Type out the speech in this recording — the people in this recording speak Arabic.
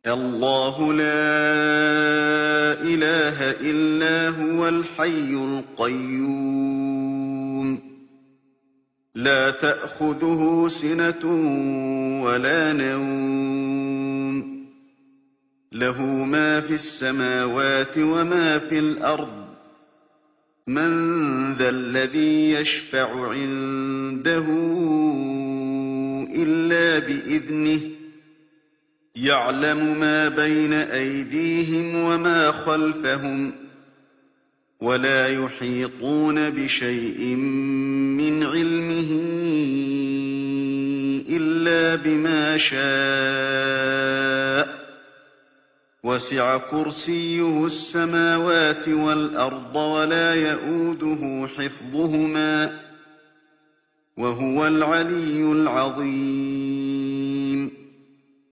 اللَّهُ لَا إِلَٰهَ إِلَّا هُوَ الْحَيُّ الْقَيُّومُ لَا تَأْخُذُهُ سِنَةٌ وَلَا نَوْمٌ لَّهُ مَا فِي السَّمَاوَاتِ وَمَا فِي الْأَرْضِ مَن ذَا الَّذِي يَشْفَعُ عِندَهُ إِلَّا بِإِذْنِهِ يَعْلَمُ مَا بَيْنَ أَيْدِيهِمْ وَمَا خَلْفَهُمْ وَلَا يُحِيطُونَ بِشَيْءٍ مِّنْ عِلْمِهِ إِلَّا بِمَا شَاءَ وَسِعَ كُرْسِيُّهُ السَّمَاوَاتِ وَالْأَرْضَ وَلَا يَئُودُهُ حِفْظُهُمَا وَهُوَ الْعَلِيُّ الْعَظِيمُ